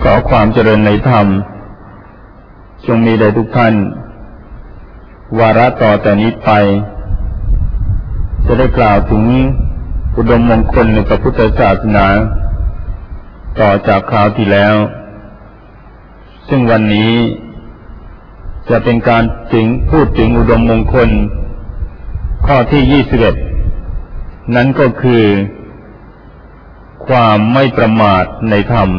ขอความเจริญในธรรมจงมีแด่ทุกท่านวาระต่อแต่นี้ไปจะได้กล่าวถึงอุดมมงคลในพระพุทธศาสนาต่อจากคราวที่แล้วซึ่งวันนี้จะเป็นการพูดถึงอุดมมงคลข้อที่21นั้นก็คือความไม่ประมาทในธรรม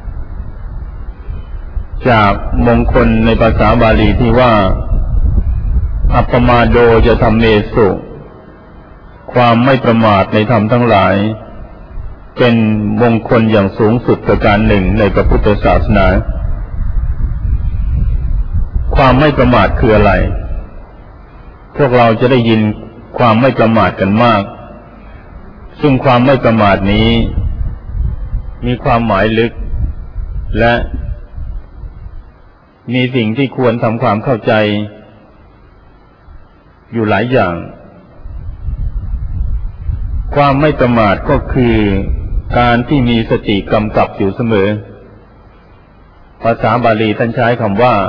จากมงคลในภาษาบาลีที่ว่าอัปปมาโดจะธรรมเมสุความไม่ประมาทในธรรมทั้งหลายเป็นมงคลอย่างสูงสุดประการหนึ่งในพระพุทธศาสนาความไม่ประมาทคืออะไรพวกเราจะได้ยินความไม่ประมาทกันมากซึ่งความไม่ประมาทนี้มีความหมายลึกและมีสิ่งที่ควรทำความเข้าใจอยู่หลายอย่างความไม่ประมาทก็คือการที่มีสติกำกับอยู่เสมอภาษาบาลีท่านใช้คำว่า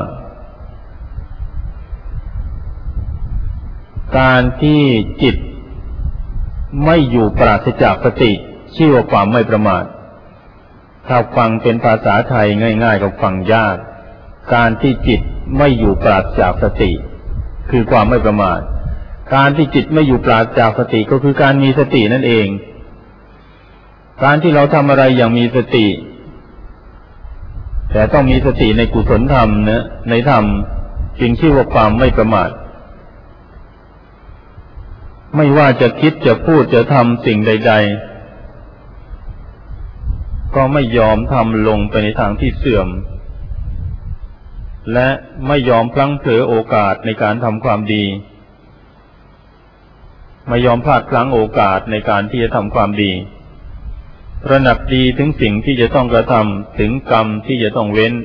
การที่จิตไม่อยู่ปราศจากสติชื่อว่าความไม่ประมาทถ้าฟังเป็นภาษาไทยง่ายๆก็ฟังยากการที่จิตไม่อยู่ปราศจากสติคือความไม่ประมาทการที่จิตไม่อยู่ปราศจากสติก็คือการมีสตินั่นเองการที่เราทำอะไรอย่างมีสติแต่ต้องมีสติในกุศลธรรมนะในธรรมจึงชื่อว่าความไม่ประมาทไม่ว่าจะคิดจะพูดจะทำสิ่งใดๆก็ไม่ยอมทำลงไปในทางที่เสื่อมและไม่ยอมพลั้งเผลอโอกาสในการทำความดีไม่ยอมพลาดพลั้งโอกาสในการที่จะทำความดีตระหนักดีถึงสิ่งที่จะต้องกระทำถึงกรรมที่จะต้องเว้น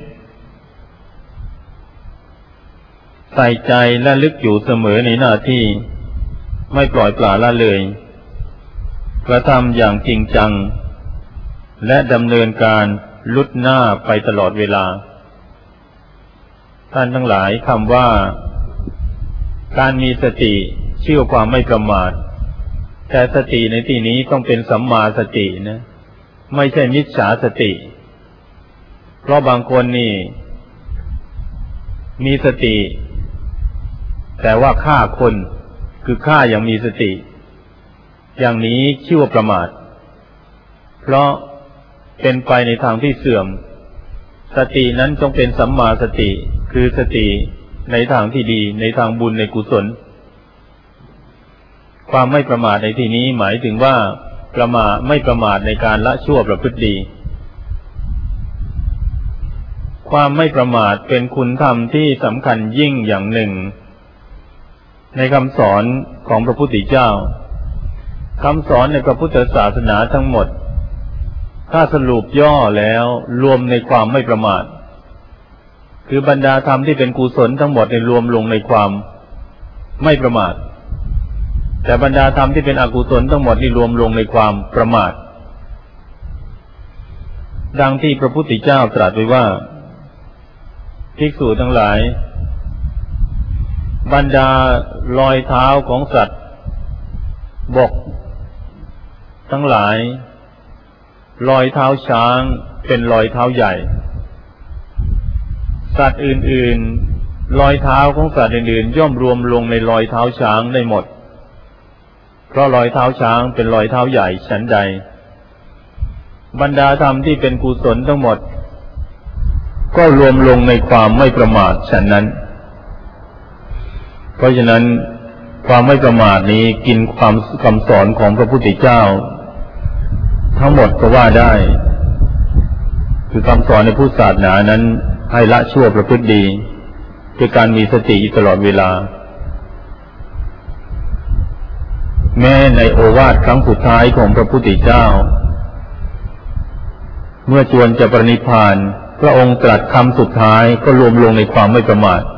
ใส่ใจและลึกอยู่เสมอในหน้าที่ไม่ปล่อยปละละเลยกระทำอย่างจริงจังและดำเนินการลุดหน้าไปตลอดเวลาท่านทั้งหลายคำว่าการมีสติชื่อความไม่ประมาทแต่สติในที่นี้ต้องเป็นสัมมาสตินะไม่ใช่มิจฉาสติเพราะบางคนนี่มีสติแต่ว่าฆ่าคนคือฆ่าอย่างมีสติอย่างนี้ชื่อว่าประมาทเพราะเป็นไปในทางที่เสื่อมสตินั้นต้องเป็นสัมมาสติคือสติในทางที่ดีในทางบุญในกุศลความไม่ประมาทในที่นี้หมายถึงว่าไม่ประมาทในการละชั่วประพฤติดีความไม่ประมาทเป็นคุณธรรมที่สำคัญยิ่งอย่างหนึ่งในคำสอนของพระพุทธเจ้าคำสอนในพระพุทธศาสนาทั้งหมดถ้าสรุปย่อแล้วรวมในความไม่ประมาทคือบรรดาธรรมที่เป็นกุศลทั้งหมดรวมลงในความไม่ประมาทแต่บรรดาธรรมที่เป็นอกุศลทั้งหมดนี่รวมลงในความประมาทดังที่พระพุทธเจ้าตรัสไว้ว่าภิกษุทั้งหลายบรรดารอยเท้าของสัตว์บกทั้งหลายรอยเท้าช้างเป็นรอยเท้าใหญ่สัตว์อื่นๆรอยเท้าของสัตว์อื่นๆย่อมรวมลงในรอยเท้าช้างได้หมดเพราะรอยเท้าช้างเป็นรอยเท้าใหญ่ฉันใดบรรดาธรรมที่เป็นกุศลทั้งหมดก็รวมลงในความไม่ประมาทฉันนั้นเพราะฉะนั้นความไม่ประมาทนี้กินความคำสอนของพระพุทธเจ้าทั้งหมดก็ว่าได้คือคำสอนในพุทธศาสนานั้นให้ละชั่วประพฤติดีด้วยการมีสติตลอดเวลาแม้ในโอวาทครั้งสุดท้ายของพระพุทธเจ้าเมื่อจวนจะปรินิพพานพระองค์ตรัสคำสุดท้ายก็รวมลงในความไม่ประมาท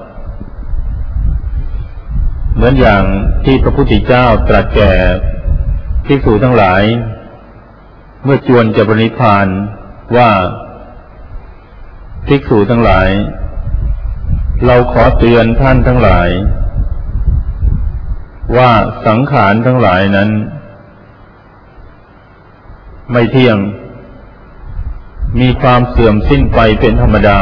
เหมือนอย่างที่พระพุทธเจ้าตรัสแก่ภิกษุทั้งหลายเมื่อจวนจะปรินิพพานว่าภิกษุทั้งหลายเราขอเตือนท่านทั้งหลายว่าสังขารทั้งหลายนั้นไม่เที่ยงมีความเสื่อมสิ้นไปเป็นธรรมดา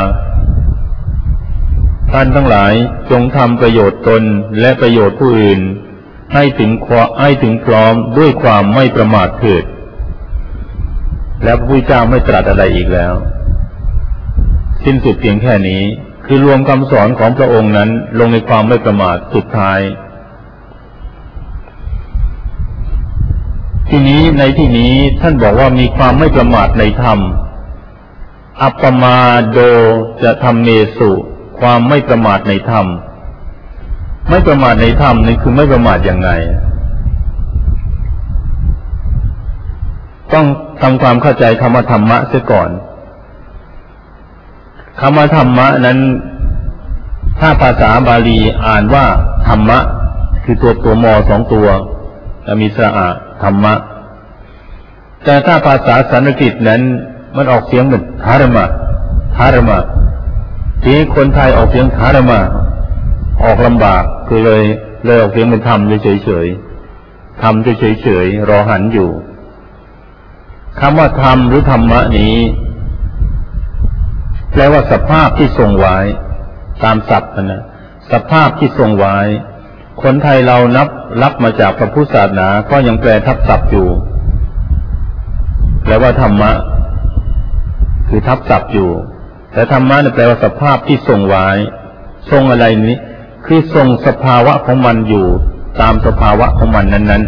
ท่านทั้งหลายจงทำประโยชน์ตนและประโยชน์ผู้อื่นให้ถึงพร้อมด้วยความไม่ประมาทเถิดแล้วพระพุทธเจ้าไม่ตรัสอะไรอีกแล้วสิ้นสุดเพียงแค่นี้คือรวมคำสอนของพระองค์นั้นลงในความไม่ประมาทสุดท้ายที่นี้ท่านบอกว่ามีความไม่ประมาทในธรรมอัปปมาโดจะธรรมเมสุความไม่ประมาทในธรรมไม่ประมาทในธรรมนี่คือไม่ประมาทอย่างไรต้องทำความเข้าใจคำว่าธรรมะเสียก่อนคำว่าธรรมะนั้นถ้าภาษาบาลีอ่านว่าธรรมะคือตัวมอสองตัวจะมีสระอะธรรมะแต่ถ้าภาษาสันสกฤตนั้นมันออกเสียงเหมือนธารมะทีนี้คนไทยออกเสียงธารมะออกลำบากคือเลยออกเสียงเป็นธรรมเฉยๆธรรมเฉยๆรอหันอยู่คำว่าธรรมหรือธรรมะนี้แปลว่าสภาพที่ทรงไว้ตามศัพท์นะสภาพที่ทรงไว้คนไทยเรารับมาจากพระพุทธศาสนาก็ยังแปลทับศัพท์อยู่แปลว่าธรรมะคือทับศัพท์อยู่แต่ธรรมะแปลว่าสภาพที่ทรงไว้ทรงอะไรนี้คือทรงสภาวะของมันอยู่ตามสภาวะของมันนั้น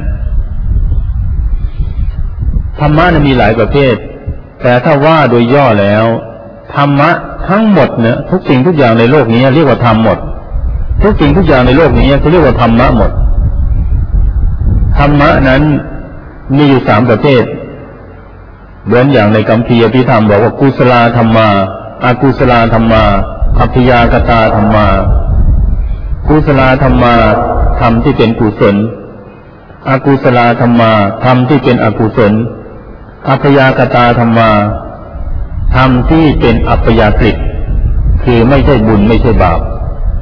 ๆธรรมะมีหลายประเภทแต่ถ้าว่าโดยย่อแล้วธรรมะทั้งหมดเนี่ยทุกสิ่งทุกอย่างในโลกนี้เรียกว่าธรรมหมดทุกสิ่งทุกอย่างในโลกนี้เขาเรียกว่าธรรมะหมดธรรมะนั้นมีอยู่3ประเภทเหมือนอย่างในคัมภีร์อภิธรรมบอกว่ากุศลธรรมาอกุศลธรรมาอัพยากตาธรรมากุศลธรรมาธรรมที่เป็นกุศลอกุศลธรรมาธรรมที่เป็นอกุศลอัพยากตาธรรมาธรรมที่เป็นอัพยากฤตคือไม่ใช่บุญไม่ใช่บาป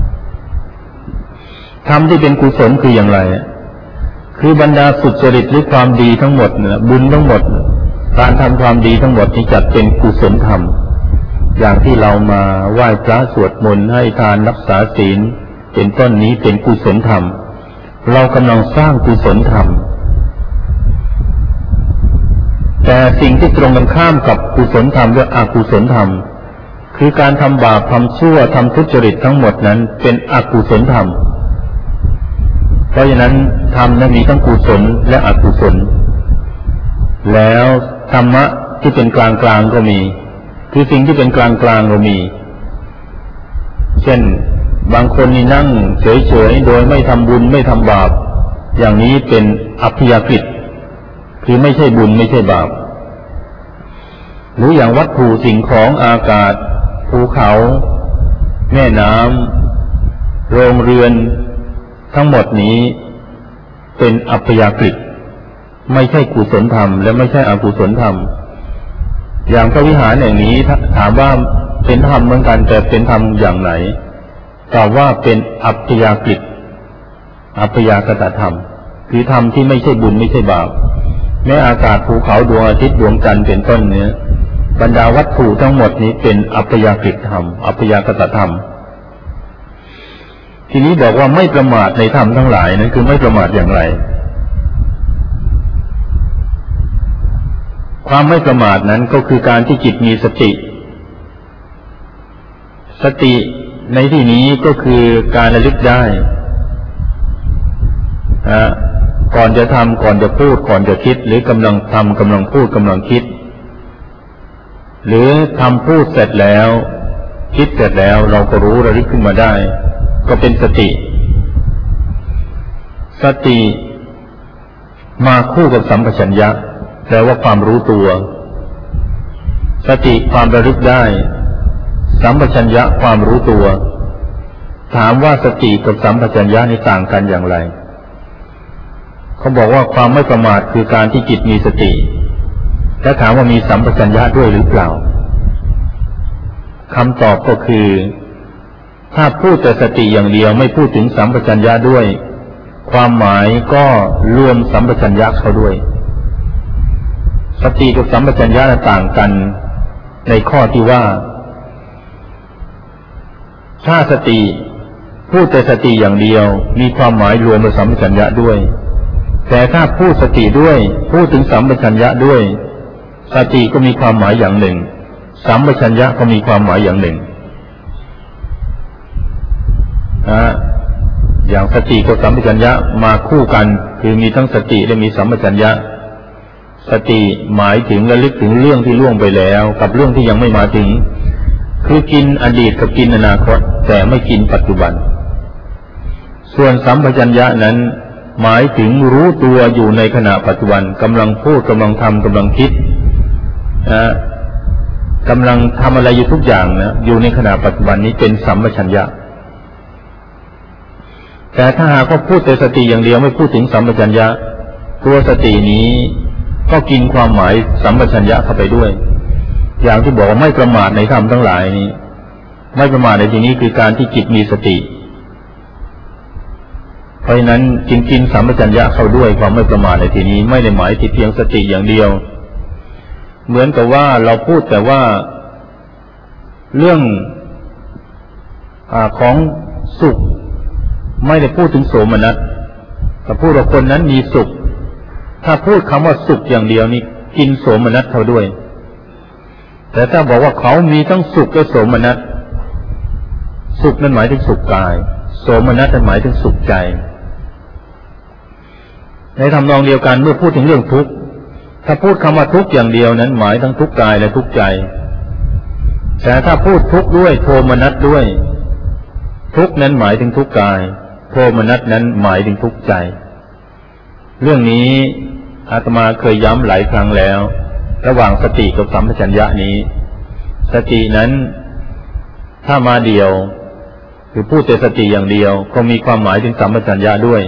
ธรรมที่เป็นกุศลคืออย่างไรคือบรรดาสุจริตหรือความดีทั้งหมดเนี่ยบุญทั้งหมดการทำความดีทั้งหมดนี้จัดเป็นกุศลธรรมอย่างที่เรามาไหว้พระสวดมนต์ให้ทานรักษาศีลเป็นต้นนี้เป็นกุศลธรรมเรากำลังสร้างกุศลธรรมแต่สิ่งที่ตรงกันข้ามกับกุศลธรรมและอกุศลธรรมคือการทำบาปทำชั่วทำทุจริตทั้งหมดนั้นเป็นอกุศลธรรมเพราะฉะนั้นธรรมนั้นมีทั้งกุศลและอกุศลแล้วธรรมะที่เป็นกลางๆก็มีคือสิ่งที่เป็นกลางๆก็มีเช่นบางคนนี่นั่งเฉยๆโดยไม่ทำบุญไม่ทำบาปอย่างนี้เป็นอัพยากฤตคือไม่ใช่บุญไม่ใช่บาปหรืออย่างวัตถุสิ่งของอากาศภูเขาแม่น้ำโรงเรือนทั้งหมดนี้เป็นอัพยากฤตไม่ใช่กุศลธรรมและไม่ใช่อกุศลธรรมอย่างพระวิหารอย่างนี้ถามว่าเป็นธรรมเหมือนกันแต่เป็นธรรมอย่างไหนตอบว่าเป็นอัพยากฤตอัพยากตธรรมคือธรรมที่ไม่ใช่บุญไม่ใช่บาปแม้อากาศภูเขาดวงอาทิตย์ดวงจันทร์เป็นต้นเนี้ยบรรดาวัตถุทั้งหมดนี้เป็นอัพยากฤตธรรมอัพยากตธรรมทีนี้บอกว่าไม่ประมาทในธรรมทั้งหลายนั้นคือไม่ประมาทอย่างไรความไม่ประมาทนั้นก็คือการที่จิตมีสติในที่นี้ก็คือการระลึกได้ก่อนจะทำก่อนจะพูดก่อนจะคิดหรือกำลังทำกำลังพูดกำลังคิดหรือทำพูดเสร็จแล้วคิดเสร็จแล้วเราก็รู้ระลึกขึ้นมาได้ก็เป็นสติมาคู่กับสัมปชัญญะแปลว่าความรู้ตัวสติความระลึกได้สัมปชัญญะความรู้ตัวถามว่าสติกับสัมปชัญญะนี่ต่างกันอย่างไรเขาบอกว่าความไม่ประมาทคือการที่จิตมีสติและถามว่ามีสัมปชัญญะด้วยหรือเปล่าคำตอบก็คือถ้าพูดแต่สติอย่างเดียวไม่พูดถึงสัมปชัญญะด้วยความหมายก็รวมสัมปชัญญะเข้าด้วยสติกับสัมปชัญญะต่างกันในข้อที่ว่าถ้าสติพูดแต่สติอย่างเดียวมีความหมายรวมกับสัมปชัญญะด้วยแต่ถ้าพูดสติด้วยพูดถึงสัมปชัญญะด้วยสติก็มีความหมายอย่างหนึ่งสัมปชัญญะก็มีความหมายอย่างหนึ่งอย่างสติกับสัมปชัญญะมาคู่กันคือมีทั้งสติและมีสัมปชัญญะสติหมายถึงระลึกถึงเรื่องที่ล่วงไปแล้วกับเรื่องที่ยังไม่มาถึงคือกินอดีตกับกินอนาคตแต่ไม่กินปัจจุบันส่วนสัมปชัญญะนั้นหมายถึงรู้ตัวอยู่ในขณะปัจจุบันกำลังพูดกำลังทำกำลังคิดกำลังทำอะไรอยู่ทุกอย่างนะอยู่ในขณะปัจจุบันนี้เป็นสัมปชัญญะแต่ถ้าหากว่าพูดแต่สติอย่างเดียวไม่พูดถึงสัมปชัญญะตัวสตินี้ก็กินความหมายสัมปชัญญะเข้าไปด้วยอย่างที่บอกว่าไม่ประมาทในธรรมทั้งหลายนี้ไม่ประมาทในที่นี้คือการที่จิตมีสติเพราะฉะนั้นจึงกินสัมปชัญญะเข้าด้วยความไม่ประมาทในที่นี้ไม่ได้หมายถึงเพียงสติอย่างเดียวเหมือนกับว่าเราพูดแต่ว่าเรื่องของสุขไม่ได้พูดถึงโสมนัสแต่พูดว่าคนนั้นมีสุขถ้าพูดคำว่าสุขอย่างเดียวนี่กินโสมนัสเขาด้วยแต่ถ้าบอกว่าเขามีทั้งสุขและโสมนัสสุขนั้นหมายถึงสุขกายโสมนัสนั้นหมายถึงสุขใจในทำนองเดียวกันเมื่อพูดถึงเรื่องทุกข์ถ้าพูดคำว่าทุกข์อย่างเดียวนั้นหมายทั้งทุกข์กายและทุกข์ใจแต่ถ้าพูดทุกข์ด้วยโทมนัสด้วยทุกข์นั้นหมายถึงทุกข์กายโทมนัสนั้นหมายถึงทุกข์ใจเรื่องนี้อาตมาเคยย้ำหลายครั้งแล้วระหว่างสติกับสัมปชัญญะนี้สตินั้นถ้ามาเดียวคือพูดแต่สติอย่างเดียวก็มีความหมายถึงสัมปชัญญะด้วย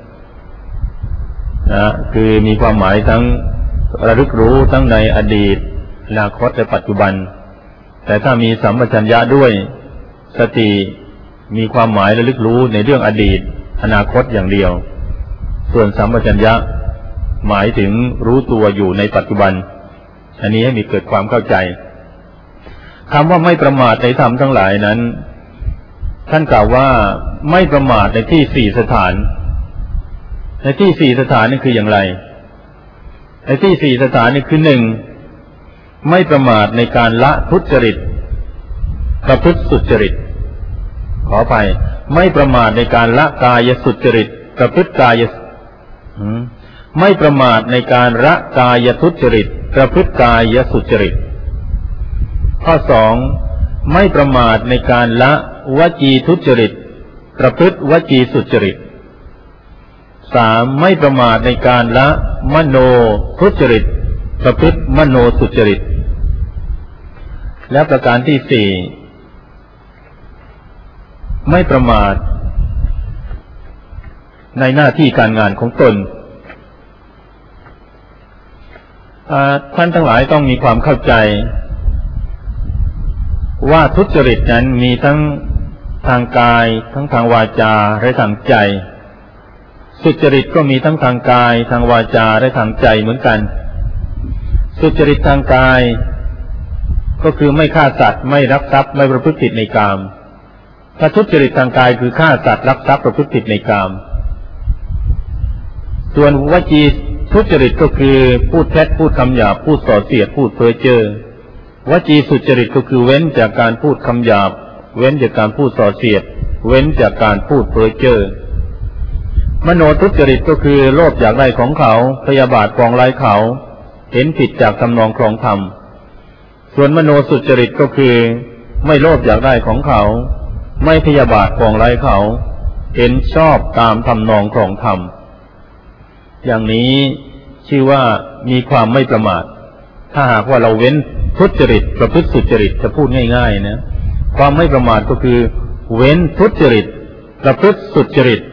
คือมีความหมายทั้งระลึกรู้ทั้งในอดีตอนาคตและปัจจุบันแต่ถ้ามีสัมปชัญญะด้วยสติมีความหมายระลึกรู้ในเรื่องอดีตอนาคตอย่างเดียวส่วนสัมปชัญญะหมายถึงรู้ตัวอยู่ในปัจจุบันอันนี้ให้มีเกิดความเข้าใจคำว่าไม่ประมาทในธรรมทั้งหลายนั้นท่านกล่าวว่าไม่ประมาทในที่สี่สถานในที่สี่สถานนี่คืออย่างไรในที่สี่สถานนี่คือหนึ่งไม่ประมาทในการละทุจริตประพฤติสุจริตขออภัยไม่ประมาทในการละกายสุจริตประพฤติกายไม่ประมาทในการละกายทุจริตประพฤติกายสุจริตข้อสองไม่ประมาทในการละวจีทุจริตประพฤติวจีสุจริตสามไม่ประมาทในการละมโนทุจริตประพฤติมโนสุจริตและประการที่สี่ไม่ประมาทในหน้าที่การงานของตนท่านทั้งหลายต้องมีความเข้าใจว่าทุจริตนั้นมีทั้งทางกายทั้งทางวาจาและทางใจสุจริตก็มีทั้งทางกายทางวาจาและทางใจเหมือนกันสุจริตทางกายก็คือไม่ฆ่าสัตว์ไม่ลักทรัพย์ไม่ประพฤติผิดในกามถ้าทุจริตทางกายคือฆ่าสัตว์ลักทรัพย์ประพฤติผิดในกามส่วนวจีทุจริตก็คือพูดเท็จพูดคำหยาบพูดส่อเสียดพูดเพ้อเจ้อวจีสุจริตก็คือเว้นจากการพูดคำหยาบเว้นจากการพูดส่อเสียดเว้นจากการพูดเพ้อเจ้อมโนทุจริตก็คือโลภอยากได้ของเขาพยาบาทปองร้ายเขาเห็นผิดจากทำนองครองธรรมส่วนมโนสุจริตก็คือไม่โลภอยากได้ของเขาไม่พยาบาทปองร้ายเขาเห็นชอบตามทำนองครองธรรมอย่างนี้ชื่อว่ามีความไม่ประมาทถ้าหากว่าเราเว้นทุจริตประพฤติสุจริตจะพูดง่ายๆนะความไม่ประมาทก็คือเว้นทุจริตประพฤติสุจริต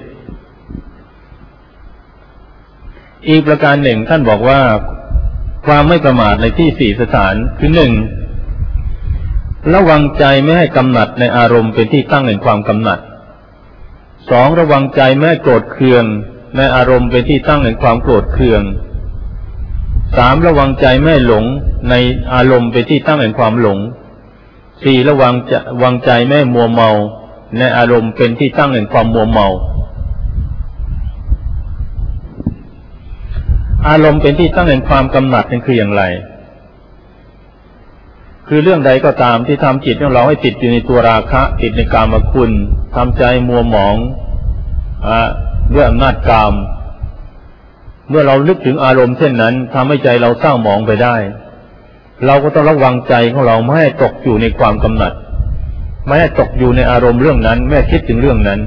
อีกประการหนึ่งท่านบอกว่าความไม่ประมาทในที่สี่สถานคือหนึ่งระวังใจไม่ให้กำหนัดในอารมณ์เป็นที่ตั้งแห่งความกำหนัด 2. ระวังใจไม่ให้โกรธเคืองในอารมณ์เป็นที่ตั้งแห่งความโกรธเคือง 3. ระวังใจไม่ให้หลงในอารมณ์เป็นที่ตั้งแห่งความหลง 4. ระวังใจไม่ให้มัวเมาในอารมณ์เป็นที่ตั้งแห่งความมัวเมาอารมณ์เป็นที่ตั้งแห่งความกำหนัดนั่นคืออย่างไรคือเรื่องใดก็ตามที่ทำจิตของเราให้ติดอยู่ในตัวราคะติดในกามคุณทำใจมัวหมองด้วยอำนาจกามเมื่อเรานึกถึงอารมณ์เช่นนั้นทำให้ใจเราเศร้าหมองไปได้เราก็ต้องระวังใจของเราไม่ให้ตกอยู่ในความกำหนัดไม่ให้ตกอยู่ในอารมณ์เรื่องนั้นไม่คิดถึงเรื่องนั้น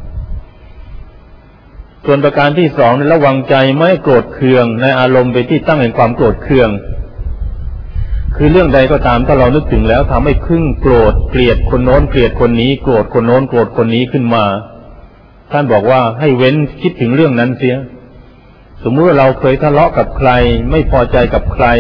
ส่วนประการที่สองระวังใจไม่ให้โกรธเคืองในอารมณ์เป็นที่ตั้งแห่งความโกรธเคืองคือเรื่องใดก็ตามถ้าเรานึกถึงแล้วทำให้พึ่งโกรธเกลียดคนโน้นเกลียดคนนี้โกรธคนโน้นโกรธคนนี้ขึ้นมาท่านบอกว่าให้เว้นคิดถึงเรื่องนั้นเสียสมมติว่าเราเคยทะเลาะกับใครไม่พอใจกับใคร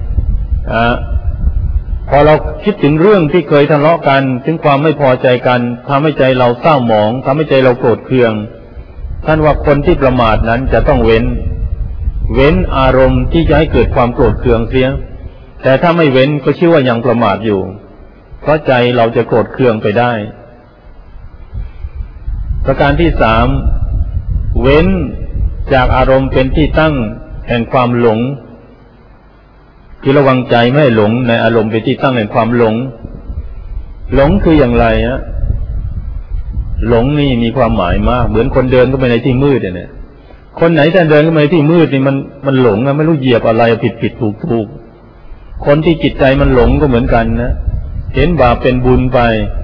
พอเราคิดถึงเรื่องที่เคยทะเลาะกันถึงความไม่พอใจกันทำให้ใจเราเศร้าหมองทำให้ใจเราโกรธเคืองท่านว่าคนที่ประมาทนั้นจะต้องเว้นอารมณ์ที่จะให้เกิดความโกรธเคืองเสียแต่ถ้าไม่เว้นก็ชื่อว่ายังประมาทอยู่เพราะใจเราจะโกรธเคืองไปได้ประการที่สามเว้นจากอารมณ์เป็นที่ตั้งแห่งความหลงคือระวังใจไม่ให้หลงในอารมณ์เป็นที่ตั้งแห่งความหลงคืออย่างไรฮะหลงนี่มีความหมายมากเหมือนคนเดินเข้าไปในที่มืดเนี่ยคนไหนถ้าเดินเข้าไปในที่มืดนี่มันหลงนะไม่รู้เหยียบอะไรผิดถูกคนที่จิตใจมันหลงก็เหมือนกันนะเห็นบาปเป็นบุญไป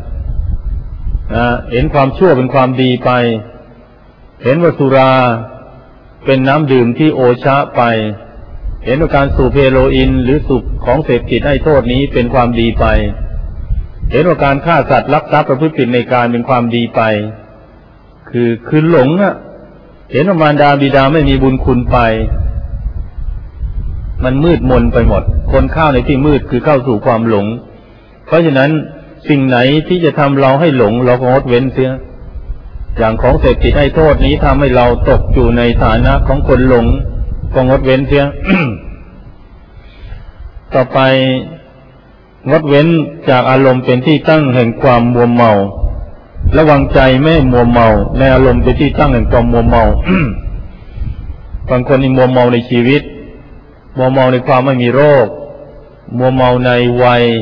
เห็นความชั่วเป็นความดีไปเห็นว่าสุราเป็นน้ำดื่มที่โอชะไปเห็นว่าการสูบเฮโรอีนหรือสูบของเสพติดให้โทษนี้เป็นความดีไปเห็นว่าการฆ่าสัตว์ลักทรัพย์ประพฤติผิดในการเป็นความดีไปคือหลงเห็นว่ามารดาบิดาไม่มีบุญคุณไปมันมืดมนไปหมดคนเข้าในที่มืดคือเข้าสู่ความหลงเพราะฉะนั้นสิ่งไหนที่จะทำเราให้หลงเราก็งดเว้นเสียอย่างของเสพติดให้โทษนี้ทำให้เราตกอยู่ในฐานะของคนหลงก็งดเว้นเสีย ต่อไป งดเว้นจากอารมณ์เป็นที่ตั้งแห่งความมัวเมาระวังใจไม่มัวเมาในอารมณ์เป็นที่ตั้งแห่งความมัวเมา บางคนนี่มัวเมาในชีวิตมัวเมาในความไม่มีโรคมัวเมาในวัย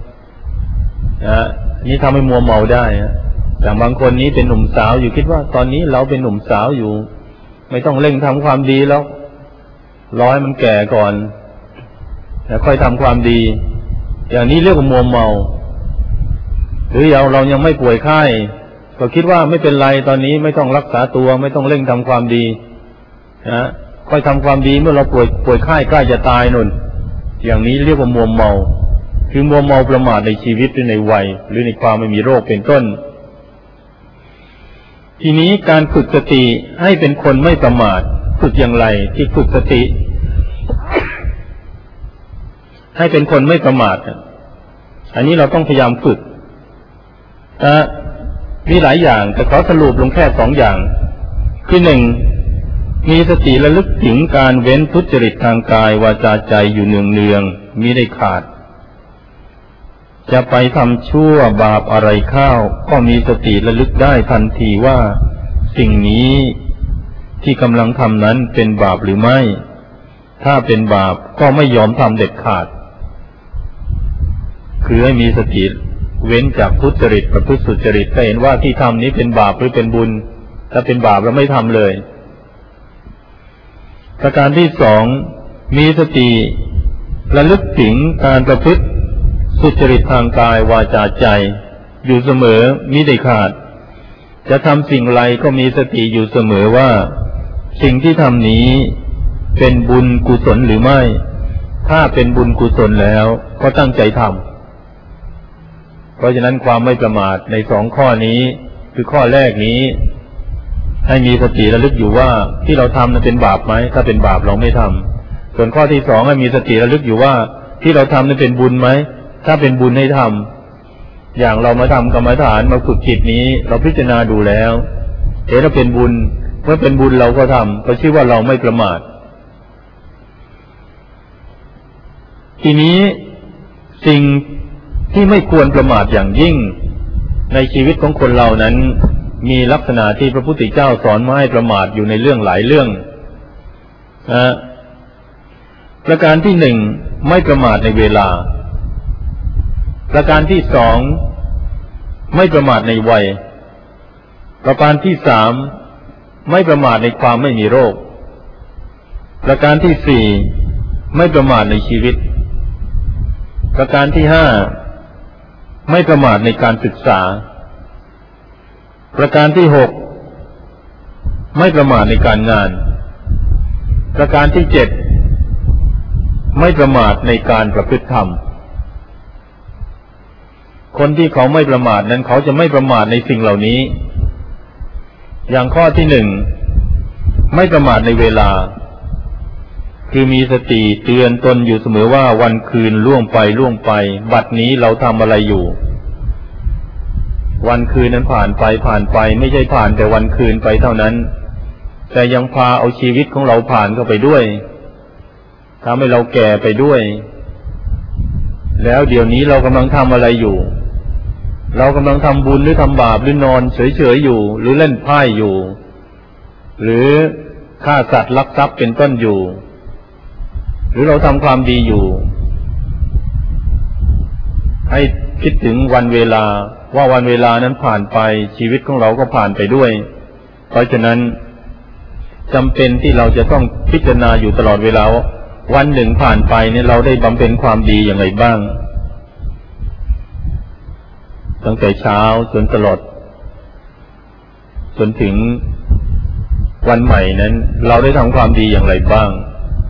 นี่ทำให้มัวเมาได้อย่างบางคนนี้เป็นหนุ่มสาวอยู่คิดว่าตอนนี้เราเป็นหนุ่มสาวอยู่ไม่ต้องเร่งทำความดีแล้วรอให้มันแก่ก่อนแล้วค่อยทำความดีอย่างนี้เรียกว่ามัวเมาหรือเรายังไม่ป่วยไข้ก็คิดว่าไม่เป็นไรตอนนี้ไม่ต้องรักษาตัวไม่ต้องเร่งทำความดีค่อยทำความดีเมื่อเราป่วยไข้ใกล้จะตายนุ่นอย่างนี้เรียกว่ามัวเมาคือมัวเมาประมาทในชีวิตหรือในวัยหรือในความไม่มีโรคเป็นต้นทีนี้การฝึกสติให้เป็นคนไม่ประมาทฝึกอย่างไรที่ฝึกสติให้เป็นคนไม่ประมาทอันนี้เราต้องพยายามฝึกมีหลายอย่างแต่ขอสรุปลงแค่2 อย่างคือ1มีสติระลึกถึงการเว้นทุจริตทางกายวาจาใจอยู่เนืองๆมิได้ขาดจะไปทำชั่วบาปอะไรเข้าก็มีสติระลึกได้ทันทีว่าสิ่งนี้ที่กำลังทำนั้นเป็นบาปหรือไม่ถ้าเป็นบาปก็ไม่ยอมทำเด็ดขาดคือให้มีสติเว้นจากทุจริตประพฤติสุจริตถ้าเห็นว่าที่ทำนี้เป็นบาปหรือเป็นบุญถ้าเป็นบาปเราไม่ทำเลยประการที่2มีสติระลึกถึงการประพฤติสุจริตทางกายวาจาใจอยู่เสมอมิได้ขาดจะทำสิ่งไรก็มีสติอยู่เสมอว่าสิ่งที่ทำนี้เป็นบุญกุศลหรือไม่ถ้าเป็นบุญกุศลแล้วก็ตั้งใจทำเพราะฉะนั้นความไม่ประมาทใน2 ข้อนี้คือข้อแรกนี้ให้มีสติระลึกอยู่ว่าที่เราทำนั้นเป็นบาปไหมถ้าเป็นบาปเราไม่ทำส่วนข้อที่2ให้มีสติระลึกอยู่ว่าที่เราทำนั้นเป็นบุญไหมถ้าเป็นบุญให้ทอย่างเรามาทำกรรมฐานมาฝึกจิตนี้เราพิจารณาดูแล้วเห็นว่าเป็นบุญเมื่อเป็นบุญเราก็ทำก็ชื่อว่าเราไม่ประมาททีนี้สิ่งที่ไม่ควรประมาทอย่างยิ่งในชีวิตของคนเรานั้นมีลักษณะที่พระพุทธเจ้าสอนไม่ให้ประมาทอยู่ในเรื่องหลายเรื่องประการที่หนึ่งไม่ประมาทในเวลาประการที่สองไม่ประมาทในวัยประการที่สามไม่ประมาทในความไม่มีโรคประการที่สี่ไม่ประมาทในชีวิตประการที่ห้าไม่ประมาทในการศึกษาประการที่หกไม่ประมาทในการงานประการที่เจ็ดไม่ประมาทในการประพฤติธรรมคนที่เขาไม่ประมาทนั้นเขาจะไม่ประมาทในสิ่งเหล่านี้อย่างข้อที่หนึ่งไม่ประมาทในเวลาคือมีสติเตือนตนอยู่เสมอว่าวันคืนล่วงไปบัดนี้เราทำอะไรอยู่วันคืนนั้นผ่านไปไม่ใช่ผ่านแต่วันคืนไปเท่านั้นแต่ยังพาเอาชีวิตของเราผ่านเข้าไปด้วยทำให้เราแก่ไปด้วยแล้วเดี๋ยวนี้เรากำลังทำอะไรอยู่เรากำลังทำบุญหรือทำบาปหรือนอนเฉยๆอยู่หรือเล่นไพ่อยู่หรือฆ่าสัตว์ลักทรัพย์เป็นต้นอยู่หรือเราทำความดีอยู่ให้คิดถึงวันเวลาว่าวันเวลานั้นผ่านไปชีวิตของเราก็ผ่านไปด้วยเพราะฉะนั้นจำเป็นที่เราจะต้องพิจารณาอยู่ตลอดเวลาวันหนึ่งผ่านไปเนี่ยเราได้บำเพ็ญความดีอย่างไรบ้างตั้งแต่เช้าจนตลอดจนถึงวันใหม่นั้นเราได้ทำความดีอย่างไรบ้าง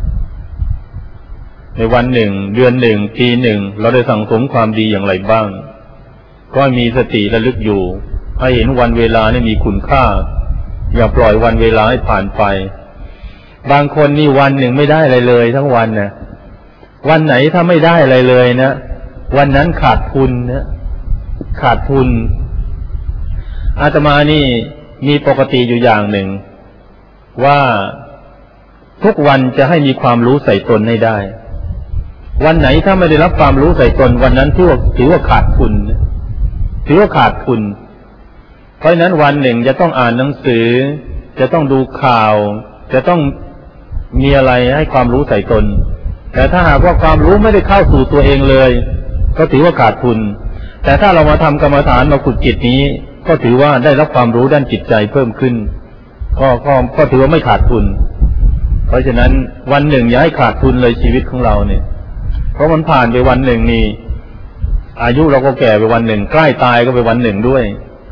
ในวันหนึ่งเดือนหนึ่งปีหนึ่งเราได้สั่งสมความดีอย่างไรบ้างก็มีสติระลึกอยู่ให้เห็นวันเวลานี่มีคุณค่าอย่าปล่อยวันเวลาให้ผ่านไปบางคนนี่วันหนึ่งไม่ได้อะไรเลยทั้งวันนะวันไหนถ้าไม่ได้อะไรเลยนะวันนั้นขาดทุนนะขาดทุนอาตมานี่มีปกติอยู่อย่างหนึ่งว่าทุกวันจะให้มีความรู้ใส่ตนให้ได้วันไหนถ้าไม่ได้รับความรู้ใส่ตนวันนั้นถือว่าขาดทุนถือว่าขาดทุนเพราะฉะนั้นวันหนึ่งจะต้องอ่านหนังสือจะต้องดูข่าวจะต้องมีอะไรให้ความรู้ใส่ตนแต่ถ้าหากว่าความรู้ไม่ได้เข้าสู่ตัวเองเลยก็ถือว่าขาดทุนแต่ถ้าเรามาทำกรรมฐานมาฝึกจิตนี้ก็ถือว่าได้รับความรู้ด้านจิตใจเพิ่มขึ้นก็ถือว่าไม่ขาดทุนเพราะฉะนั้นวันหนึ่งอย่าให้ขาดทุนเลยชีวิตของเราเนี่ยเพราะมันผ่านไปวันหนึ่งนี่อายุเราก็แก่ไปวันหนึ่งใกล้ตายก็ไปวันหนึ่งด้วย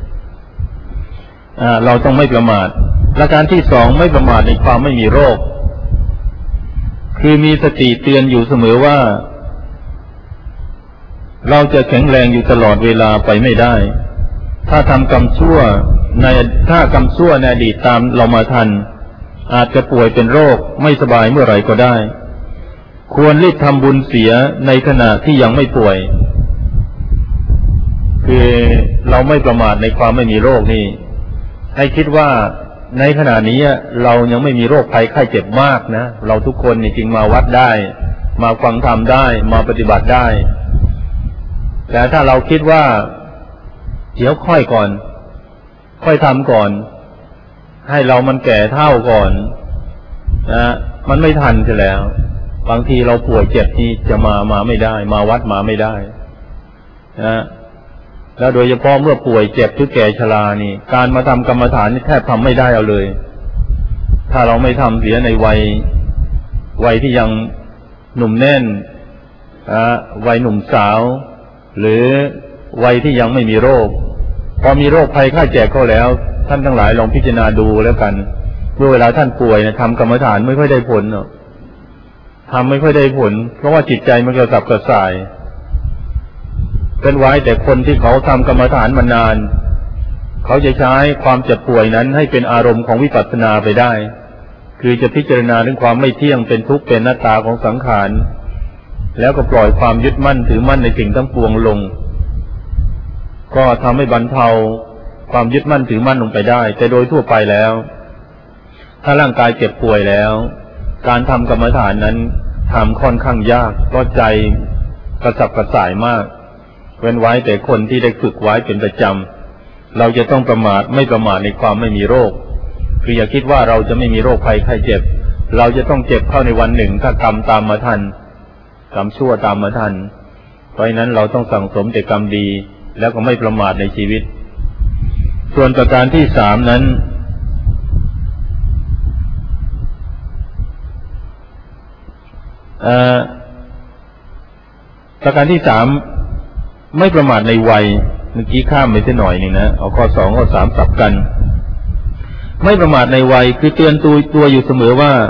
เราต้องไม่ประมาทประการที่สองไม่ประมาทในความไม่มีโรคคือมีสติเตือนอยู่เสมอว่าเราจะแข็งแรงอยู่ตลอดเวลาไปไม่ได้ถ้าทำกรรมชั่วถ้ากรรมชั่วในอดีตตามเรามาทันอาจจะป่วยเป็นโรคไม่สบายเมื่อไหร่ก็ได้ควรรีบทำบุญเสียในขณะที่ยังไม่ป่วยคือเราไม่ประมาทในความไม่มีโรคนี่ให้คิดว่าในขณะนี้เรายังไม่มีโรคภัยไข้เจ็บมากนะเราทุกคนนี่จึงมาวัดได้มาฟังธรรมได้มาปฏิบัติได้แต่ถ้าเราคิดว่าเดี๋ยวค่อยก่อนค่อยทำก่อนให้เรามันแก่เท่าก่อนนะมันไม่ทันเสียแล้วบางทีเราป่วยเจ็บที่จะมาไม่ได้มาวัดมาไม่ได้นะแล้วโดยเฉพาะเมื่อป่วยเจ็บหรือแก่ชรานี่การมาทำกรรมฐานนี่แทบทำไม่ได้เอาเลยถ้าเราไม่ทำเสียในวัยที่ยังหนุ่มแน่นวัยหนุ่มสาวหรือวัยที่ยังไม่มีโรคพอมีโรคภัยไข้เจ็บเข้าแล้วท่านทั้งหลายลองพิจารณาดูแล้วกันเมื่อเวลาท่านป่วยนะทำกรรมฐานไม่ค่อยได้ผลหรอกทำไม่ค่อยได้ผลเพราะว่าจิตใจมันกระสับกระส่ายเป็นไว้แต่คนที่เขาทำกรรมฐานมานานเขาจะใช้ความเจ็บป่วยนั้นให้เป็นอารมณ์ของวิปัสสนาไปได้คือจะพิจารณาถึงความไม่เที่ยงเป็นทุกข์เป็นอนัตตาของสังขารแล้วก็ปล่อยความยึดมั่นถือมั่นในสิ่งทั้งปวงลงก็ทำให้บรรเทาความยึดมั่นถือมั่นลงไปได้แต่โดยทั่วไปแล้วถ้าร่างกายเจ็บป่วยแล้วการทำกรรมฐานนั้นทำค่อนข้างยากเพราะใจกระสับกระส่ายมากเว้นไว้แต่คนที่ได้ฝึกไว้เป็นประจำเราจะต้องไม่ประมาทในความไม่มีโรคคืออย่าคิดว่าเราจะไม่มีโรคภัยไข้เจ็บเราจะต้องเจ็บเข้าในวันหนึ่งถ้ากรรมตามมาทันกรรมชั่วตามมาทันเพราะฉะนั้นเราต้องสั่งสมแต่กรรมดีแล้วก็ไม่ประมาทในชีวิตส่วนประการที่สามนั้นประการที่สามไม่ประมาทในวัยเมื่อกี้ข้ามไปสักหน่อยหนึ่งนะเอาข้อสองข้อสามสับกันไม่ประมาทในวัยคือเตือนตัวอยู่เสมอว่า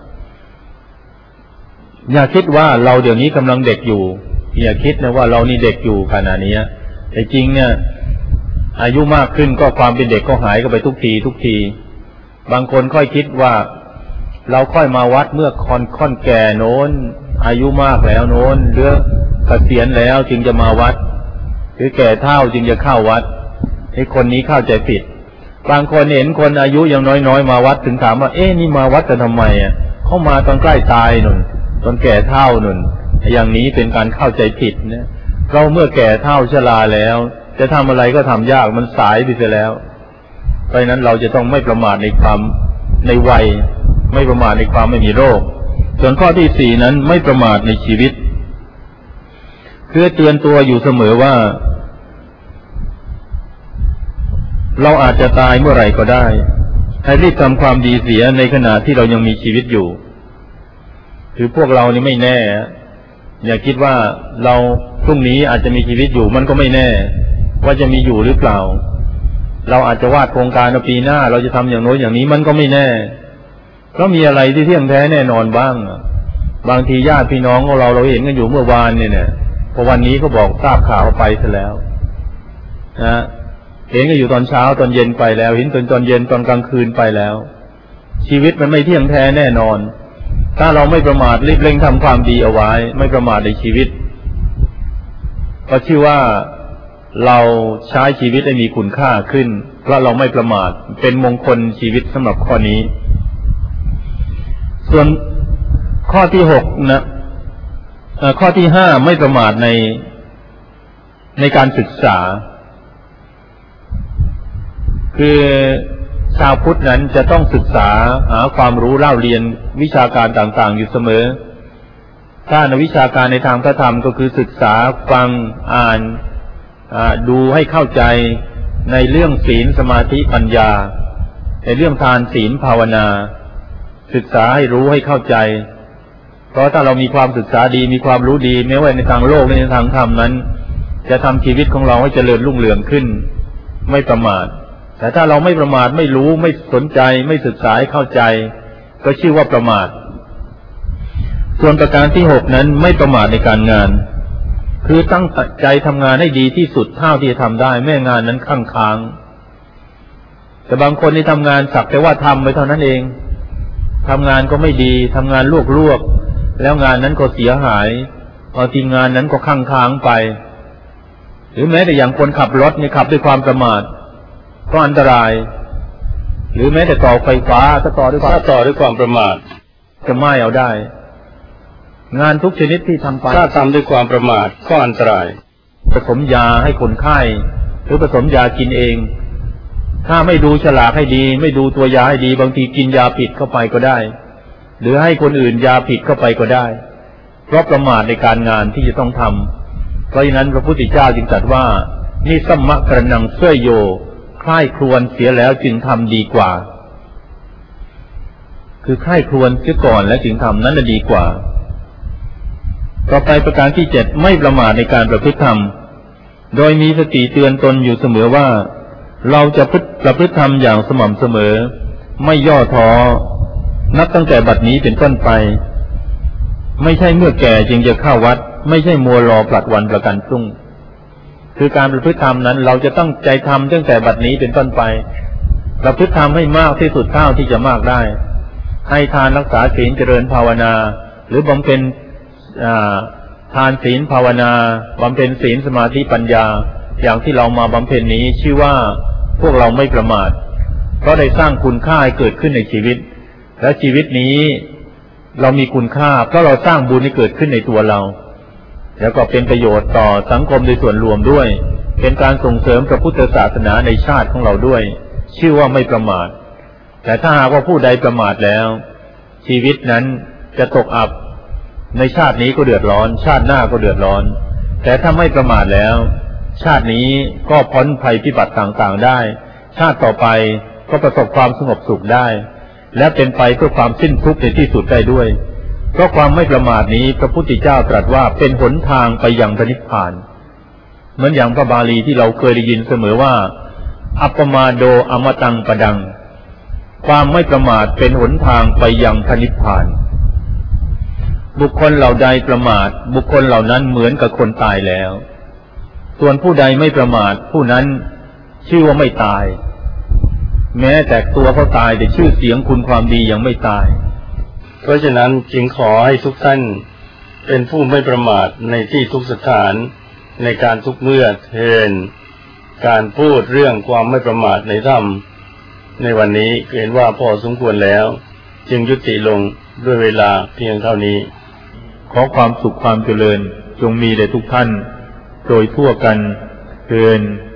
อย่าคิดว่าเราเดี๋ยวนี้กำลังเด็กอยู่อย่าคิดนะว่าเรานี่เด็กอยู่ขณะนี้แต่จริงเนี่ยอายุมากขึ้นก็ความเป็นเด็กก็หายไปทุกทีบางคนค่อยคิดว่าเราค่อยมาวัดเมื่อค่อนแก่โน้นอายุมากแล้วโน้นหรือเกษียณแล้วจึงจะมาวัดหรือแก่เฒ่าจึงจะเข้าวัดให้คนนี้เข้าใจผิดบางคนเห็นคนอายุยังน้อยๆมาวัดถึงถามว่านี่มาวัดกันทำไมเข้ามาตอนใกล้ตายหนุนตอนแก่เฒ่าหนุนอย่างนี้เป็นการเข้าใจผิดนะเราเมื่อแก่เฒ่าชราแล้วจะทำอะไรก็ทำยากมันสายไปเสียแล้วเพราะฉะนั้นเราจะต้องไม่ประมาทในวัยไม่ประมาทในความไม่มีโรคส่วนข้อที่สี่นั้นไม่ประมาทในชีวิตเพื่อเตือนตัวอยู่เสมอว่าเราอาจจะตายเมื่อไหร่ก็ได้ให้รีบทำความดีเสียในขณะที่เรายังมีชีวิตอยู่คือพวกเรานี่ไม่แน่อย่าคิดว่าเราพรุ่งนี้อาจจะมีชีวิตอยู่มันก็ไม่แน่ว่าจะมีอยู่หรือเปล่าเราอาจจะวาดโครงการในปีหน้าเราจะทำอย่างโน้นอย่างนี้มันก็ไม่แน่เพราะมีอะไรที่เที่ยงแท้แน่นอนบ้างบางทีญาติพี่น้องของเราเห็นกันอยู่เมื่อวานเนี่ยพอวันนี้ก็บอกทราบข่าวไปซะแล้วนะเห็นกันอยู่ตอนเช้าตอนเย็นไปแล้วเห็นตอนเย็นตอนกลางคืนไปแล้วชีวิตมันไม่เที่ยงแท้แน่นอนถ้าเราไม่ประมาทรีบเร่งทำความดีเอาไว้ไม่ประมาทในชีวิตก็ชื่อว่าเราใช้ชีวิตให้มีคุณค่าขึ้นเพราะเราไม่ประมาทเป็นมงคลชีวิตสำหรับข้อนี้ส่วนข้อที่หกนะข้อที่ห้าไม่ประมาทในการศึกษาคือชาวพุทธนั้นจะต้องศึกษาหาความรู้เล่าเรียนวิชาการต่างๆอยู่เสมอถ้าในวิชาการในทางพระธรรมก็คือศึกษาฟังอ่านดูให้เข้าใจในเรื่องศีลสมาธิปัญญาในเรื่องทานศีลภาวนาศึกษาให้รู้ให้เข้าใจเพราะถ้าเรามีความศึกษาดีมีความรู้ดีแม้ว่าในทางโลกในทางธรรมนั้นจะทำชีวิตของเราให้เจริญรุ่งเรืองขึ้นไม่ประมาทแต่ถ้าเราไม่ประมาทไม่รู้ไม่สนใจไม่ศึกษาให้เข้าใจก็ชื่อว่าประมาทส่วนประการที่หกนั้นไม่ประมาทในการงานคือตั้งใจทำงานให้ดีที่สุดเท่าที่จะทำได้แม้งานนั้นค้างแต่บางคนที่ทำงานสักแต่ว่าทำไปเท่านั้นเองทำงานก็ไม่ดีทำงานลวกแล้วงานนั้นก็เสียหายพอทีงานนั้นก็ค้างไปหรือแม้แต่อย่างคนขับรถเนี่ยขับด้วยความประมาทก็อันตรายหรือแม้แต่ต่อไฟฟ้าถ้าต่อด้วยความประมาทจะไหม้เอาได้งานทุกชนิดที่ทำไปถ้าทำด้วยความประมาทก็อันตรายผสมยาให้คนไข้หรือผสมยากินเองถ้าไม่ดูฉลากให้ดีไม่ดูตัวยาให้ดีบางทีกินยาผิดเข้าไปก็ได้หรือให้คนอื่นยาผิดเข้าไปก็ได้เพราะประมาทในการงานที่จะต้องทำเพราะฉะนั้นพระพุทธเจ้าจึงตรัสว่านิสัมมะกระนังเสยโยใคร่ครวญเสียแล้วจึงทำดีกว่าคือใคร่ครวญเสียก่อนแล้วจึงทำนั้นจะดีกว่าต่อไปประการที่เจ็ดไม่ประมาทในการประพฤติธรรมโดยมีสติเตือนตนอยู่เสมอว่าเราจะประพฤติธรรมอย่างสม่ำเสมอไม่ย่อท้อนับตั้งแต่บัดนี้เป็นต้นไปไม่ใช่เมื่อแก่จึงจะเข้าวัดไม่ใช่มัวรอผลัดวันประกันพรุ่งคือการประพฤติธรรมนั้นเราจะต้องใจทำตั้งแต่บัดนี้เป็นต้นไปประพฤติธรรมให้มากที่สุดเท่าที่จะมากได้ให้ทานรักษาศีลเจริญภาวนาหรือบำเพ็ญทานศีลภาวนาบำเพ็ญศีลสมาธิปัญญาอย่างที่เรามาบำเพ็ญนี้ชื่อว่าพวกเราไม่ประมาทเพราะได้สร้างคุณค่าให้เกิดขึ้นในชีวิตและชีวิตนี้เรามีคุณค่าเพราะเราสร้างบุญให้เกิดขึ้นในตัวเราแล้วก็เป็นประโยชน์ต่อสังคมโดยส่วนรวมด้วยเป็นการส่งเสริมพระพุทธศาสนาในชาติของเราด้วยชื่อว่าไม่ประมาทแต่ถ้าหากว่าผู้ใดประมาทแล้วชีวิตนั้นจะตกอับในชาตินี้ก็เดือดร้อนชาติหน้าก็เดือดร้อนแต่ถ้าไม่ประมาทแล้วชาตินี้ก็พ้นภัยพิบัติต่างๆได้ชาติต่อไปก็ประสบความสงบสุขได้และเป็นไปเพื่อความสิ้นทุกข์ในที่สุดได้ด้วยเพราะความไม่ประมาทนี้พระพุทธเจ้าตรัสว่าเป็นหนทางไปยังพระนิพพานเหมือนอย่างพระบาลีที่เราเคยได้ยินเสมอว่าอัปปมาโดอมตังปดังความไม่ประมาทเป็นหนทางไปยังพระนิพพานบุคคลเหล่าใดประมาทบุคคลเหล่านั้นเหมือนกับคนตายแล้วส่วนผู้ใดไม่ประมาทผู้นั้นชื่อว่าไม่ตายแม้แต่ตัวเขาตายแต่ชื่อเสียงคุณความดียังไม่ตายเพราะฉะนั้นจึงขอให้ทุกท่านเป็นผู้ไม่ประมาทในที่ทุกสถานในการทุกเมื่อเทินการพูดเรื่องความไม่ประมาทในธรรมในวันนี้เห็นว่าพอสมควรแล้วจึงยุติลงด้วยเวลาเพียงเท่านี้ขอความสุขความเจริญจงมีแด่ทุกท่านโดยทั่วกันเทิน